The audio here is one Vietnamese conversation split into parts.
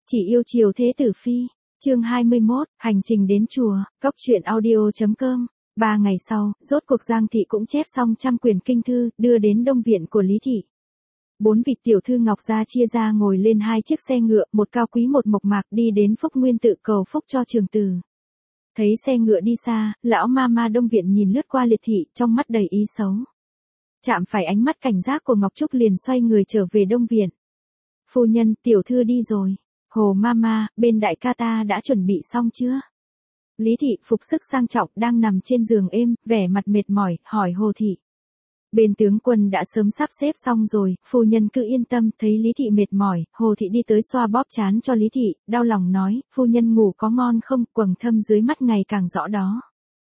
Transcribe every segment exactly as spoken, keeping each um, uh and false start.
Chỉ yêu chiều thế tử phi. Chương hai mươi mốt, hành trình đến chùa, cốc truyện audio chấm com. Ba ngày sau, rốt cuộc Giang thị cũng chép xong trăm quyển kinh thư, đưa đến đông viện của Lý thị. Bốn vị tiểu thư Ngọc gia chia ra ngồi lên hai chiếc xe ngựa, một cao quý một mộc mạc đi đến Phúc Nguyên tự cầu phúc cho trường tử. Thấy xe ngựa đi xa, lão ma ma đông viện nhìn lướt qua Liệt thị, trong mắt đầy ý xấu. Chạm phải ánh mắt cảnh giác của Ngọc Trúc liền xoay người trở về đông viện. Phu nhân, tiểu thư đi rồi. Hồ Mama, bên đại ca ta đã chuẩn bị xong chưa? Lý thị phục sức sang trọng đang nằm trên giường êm, vẻ mặt mệt mỏi, hỏi Hồ thị. Bên tướng quân đã sớm sắp xếp xong rồi, phu nhân cứ yên tâm. Thấy Lý thị mệt mỏi, Hồ thị đi tới xoa bóp trán cho Lý thị, đau lòng nói, phu nhân ngủ có ngon không? Quầng thâm dưới mắt ngày càng rõ đó.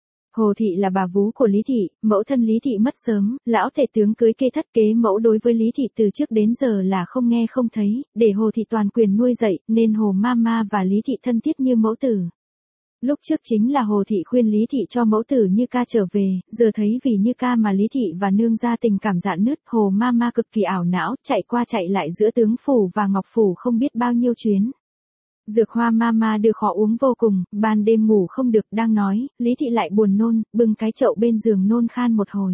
Hồ thị là bà vú của Lý thị, mẫu thân Lý thị mất sớm, lão tể tướng cưới kê thất kế mẫu đối với Lý thị từ trước đến giờ là không nghe không thấy, để Hồ thị toàn quyền nuôi dạy, nên Hồ Mama và Lý thị thân thiết như mẫu tử. Lúc trước chính là Hồ thị khuyên Lý thị cho mẫu tử Như Ca trở về, giờ thấy vì Như Ca mà Lý thị và nương gia tình cảm rạn nứt, Hồ Mama cực kỳ ảo não, chạy qua chạy lại giữa tướng phủ và Ngọc phủ không biết bao nhiêu chuyến. Dược hoa Mama đưa khó uống vô cùng, ban đêm ngủ không được, đang nói, Lý thị lại buồn nôn, bưng cái chậu bên giường nôn khan một hồi.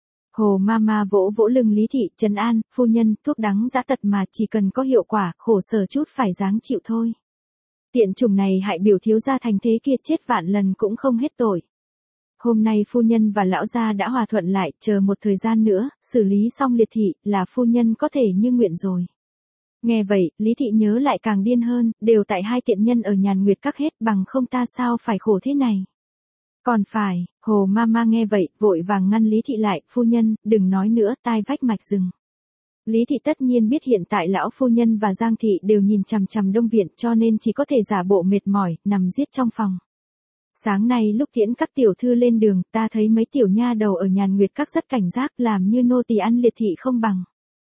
Hồ Mama vỗ vỗ lưng Lý thị, trấn an, phu nhân, thuốc đắng dã tật mà chỉ cần có hiệu quả, khổ sở chút phải dáng chịu thôi. Tiện chủng này hại biểu thiếu gia thành thế kia chết vạn lần cũng không hết tội. Hôm nay phu nhân và lão gia đã hòa thuận lại, chờ một thời gian nữa, xử lý xong Liệt thị, là phu nhân có thể như nguyện rồi. Nghe vậy, Lý thị nhớ lại càng điên hơn, đều tại hai tiện nhân ở Nhàn Nguyệt Các hết, bằng không ta sao phải khổ thế này. Còn phải, Hồ Mama nghe vậy, vội vàng ngăn Lý thị lại, phu nhân, đừng nói nữa, tai vách mạch rừng. Lý thị tất nhiên biết hiện tại lão phu nhân và Giang thị đều nhìn chằm chằm đông viện, cho nên chỉ có thể giả bộ mệt mỏi, nằm giết trong phòng. Sáng nay lúc tiễn các tiểu thư lên đường, ta thấy mấy tiểu nha đầu ở Nhàn Nguyệt Các rất cảnh giác, làm như nô tỳ ăn Liệt thị không bằng.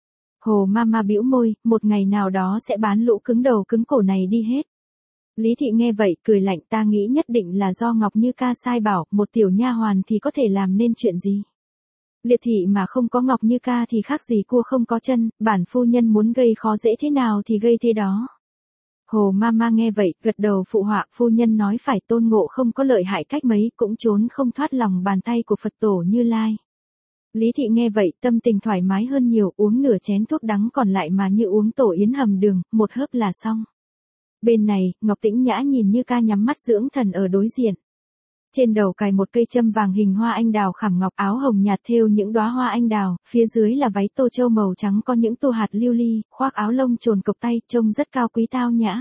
Hồ Mama bĩu môi, một ngày nào đó sẽ bán lũ cứng đầu cứng cổ này đi hết. Lý thị nghe vậy, cười lạnh, ta nghĩ nhất định là do Ngọc Như Ca sai bảo, một tiểu nha hoàn thì có thể làm nên chuyện gì. Liệt thị mà không có Ngọc Như Ca thì khác gì cua không có chân, bản phu nhân muốn gây khó dễ thế nào thì gây thế đó. Hồ Mama nghe vậy, gật đầu phụ họa, phu nhân nói phải, Tôn Ngộ không có lợi hại cách mấy cũng trốn không thoát lòng bàn tay của Phật tổ Như Lai. Lý thị nghe vậy, tâm tình thoải mái hơn nhiều, uống nửa chén thuốc đắng còn lại mà như uống tổ yến hầm đường, một hớp là xong. Bên này, Ngọc Tĩnh Nhã nhìn Như Ca nhắm mắt dưỡng thần ở đối diện. Trên đầu cài một cây châm vàng hình hoa anh đào khảm ngọc, áo hồng nhạt thêu những đóa hoa anh đào, phía dưới là váy tô châu màu trắng có những tô hạt lưu ly, khoác áo lông trồn cộc tay, trông rất cao quý tao nhã.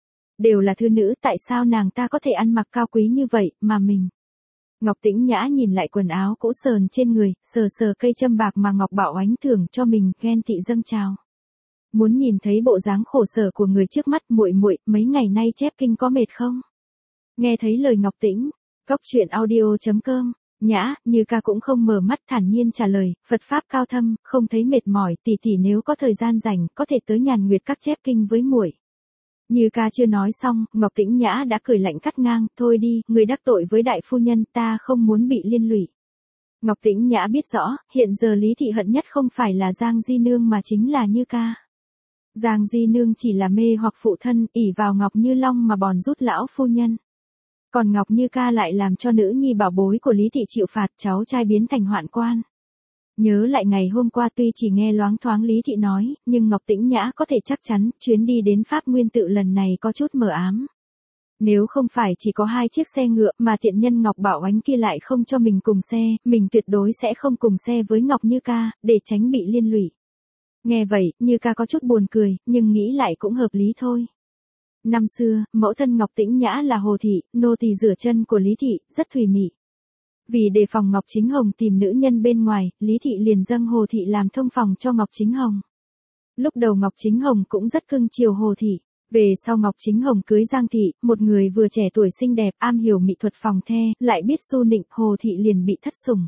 Đều là thư nữ, tại sao nàng ta có thể ăn mặc cao quý như vậy, mà mình... Ngọc Tĩnh Nhã nhìn lại quần áo cũ sờn trên người, sờ sờ cây châm bạc mà Ngọc Bảo Oánh thưởng cho mình, ghen tị dâng trào. Muốn nhìn thấy bộ dáng khổ sở của người trước mắt, muội muội, mấy ngày nay chép kinh có mệt không? Nghe thấy lời Ngọc Tĩnh, cốc truyện audio chấm com, Nhã, Như Ca cũng không mở mắt, thản nhiên trả lời, Phật pháp cao thâm, không thấy mệt mỏi, tỷ tỷ nếu có thời gian rảnh, có thể tới Nhàn Nguyệt Các chép kinh với muội. Như Ca chưa nói xong, Ngọc Tĩnh Nhã đã cười lạnh cắt ngang, thôi đi, người đắc tội với đại phu nhân, ta không muốn bị liên lụy. Ngọc Tĩnh Nhã biết rõ, hiện giờ Lý thị hận nhất không phải là Giang Di Nương mà chính là Như Ca. Giang Di Nương chỉ là mê hoặc phụ thân, ỷ vào Ngọc Như Long mà bòn rút lão phu nhân. Còn Ngọc Như Ca lại làm cho nữ nhi bảo bối của Lý thị chịu phạt, cháu trai biến thành hoạn quan. Nhớ lại ngày hôm qua tuy chỉ nghe loáng thoáng Lý thị nói, nhưng Ngọc Tĩnh Nhã có thể chắc chắn, chuyến đi đến Pháp Nguyên tự lần này có chút mờ ám. Nếu không phải chỉ có hai chiếc xe ngựa mà tiện nhân Ngọc Bảo Oánh kia lại không cho mình cùng xe, mình tuyệt đối sẽ không cùng xe với Ngọc Như Ca, để tránh bị liên lụy. Nghe vậy, Như Ca có chút buồn cười, nhưng nghĩ lại cũng hợp lý thôi. Năm xưa, mẫu thân Ngọc Tĩnh Nhã là Hồ thị, nô tỳ rửa chân của Lý thị, rất thùy mị. Vì đề phòng Ngọc Chính Hồng tìm nữ nhân bên ngoài, Lý thị liền dâng Hồ thị làm thông phòng cho Ngọc Chính Hồng. Lúc đầu Ngọc Chính Hồng cũng rất cưng chiều Hồ thị. Về sau Ngọc Chính Hồng cưới Giang thị, một người vừa trẻ tuổi xinh đẹp, am hiểu mỹ thuật phòng the, lại biết su nịnh, Hồ thị liền bị thất sủng.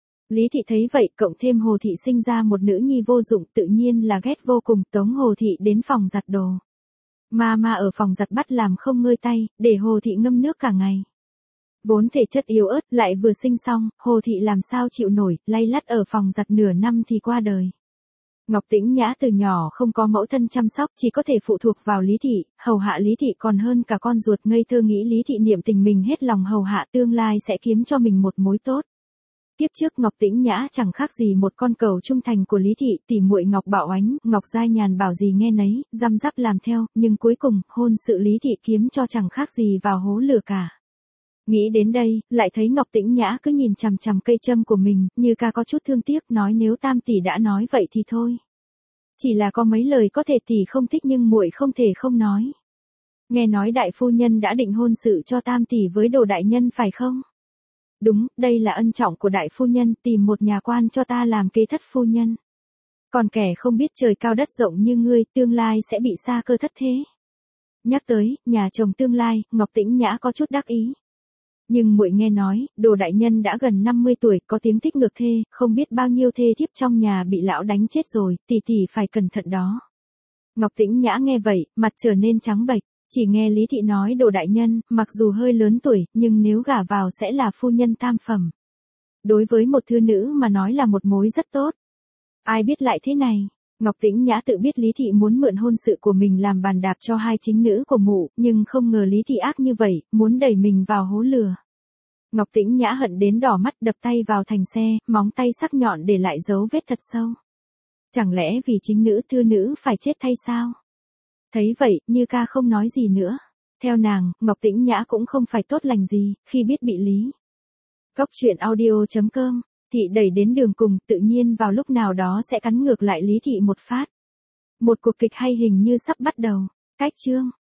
Lý thị thấy vậy, cộng thêm Hồ thị sinh ra một nữ nhi vô dụng, tự nhiên là ghét vô cùng, tống Hồ thị đến phòng giặt đồ. Mama ở phòng giặt bắt làm không ngơi tay, để Hồ thị ngâm nước cả ngày. Vốn thể chất yếu ớt, lại vừa sinh xong, Hồ thị làm sao chịu nổi, lay lắt ở phòng giặt nửa năm thì qua đời. Ngọc Tĩnh Nhã từ nhỏ không có mẫu thân chăm sóc, chỉ có thể phụ thuộc vào Lý Thị, hầu hạ Lý Thị còn hơn cả con ruột, ngây thơ nghĩ Lý Thị niệm tình mình hết lòng hầu hạ tương lai sẽ kiếm cho mình một mối tốt. Kiếp trước Ngọc Tĩnh Nhã chẳng khác gì một con cẩu trung thành của Lý Thị, tỉ muội Ngọc Bảo Ánh, Ngọc Giai Nhàn bảo gì nghe nấy, răm rắp làm theo, nhưng cuối cùng, hôn sự Lý Thị kiếm cho chẳng khác gì vào hố lửa cả. Nghĩ đến đây, lại thấy Ngọc Tĩnh Nhã cứ nhìn chằm chằm cây châm của mình, như ca có chút thương tiếc, nói nếu Tam tỷ đã nói vậy thì thôi. Chỉ là có mấy lời có thể tỷ không thích nhưng muội không thể không nói. Nghe nói đại phu nhân đã định hôn sự cho Tam tỷ với Đồ đại nhân phải không? Đúng, đây là ân trọng của đại phu nhân, tìm một nhà quan cho ta làm kế thất phu nhân. Còn kẻ không biết trời cao đất rộng như ngươi, tương lai sẽ bị sa cơ thất thế. Nhắc tới, nhà chồng tương lai, Ngọc Tĩnh Nhã có chút đắc ý. Nhưng muội nghe nói, Đồ đại nhân đã gần năm mươi tuổi, có tiếng thích ngược thê, không biết bao nhiêu thê thiếp trong nhà bị lão đánh chết rồi, tỷ tỷ phải cẩn thận đó. Ngọc Tĩnh Nhã nghe vậy, mặt trở nên trắng bệch, chỉ nghe Lý Thị nói Đồ đại nhân, mặc dù hơi lớn tuổi, nhưng nếu gả vào sẽ là phu nhân tam phẩm. Đối với một thư nữ mà nói là một mối rất tốt. Ai biết lại thế này. Ngọc Tĩnh Nhã tự biết Lý Thị muốn mượn hôn sự của mình làm bàn đạp cho hai chính nữ của mụ, nhưng không ngờ Lý Thị ác như vậy, muốn đẩy mình vào hố lửa. Ngọc Tĩnh Nhã hận đến đỏ mắt, đập tay vào thành xe, móng tay sắc nhọn để lại dấu vết thật sâu. Chẳng lẽ vì chính nữ thư nữ phải chết thay sao? Thấy vậy, Như ca không nói gì nữa. Theo nàng, Ngọc Tĩnh Nhã cũng không phải tốt lành gì, khi biết bị Lý Góc truyện audio chấm com Thị đẩy đến đường cùng, tự nhiên vào lúc nào đó sẽ cắn ngược lại Lý Thị một phát. Một cuộc kịch hay hình như sắp bắt đầu. Cách chương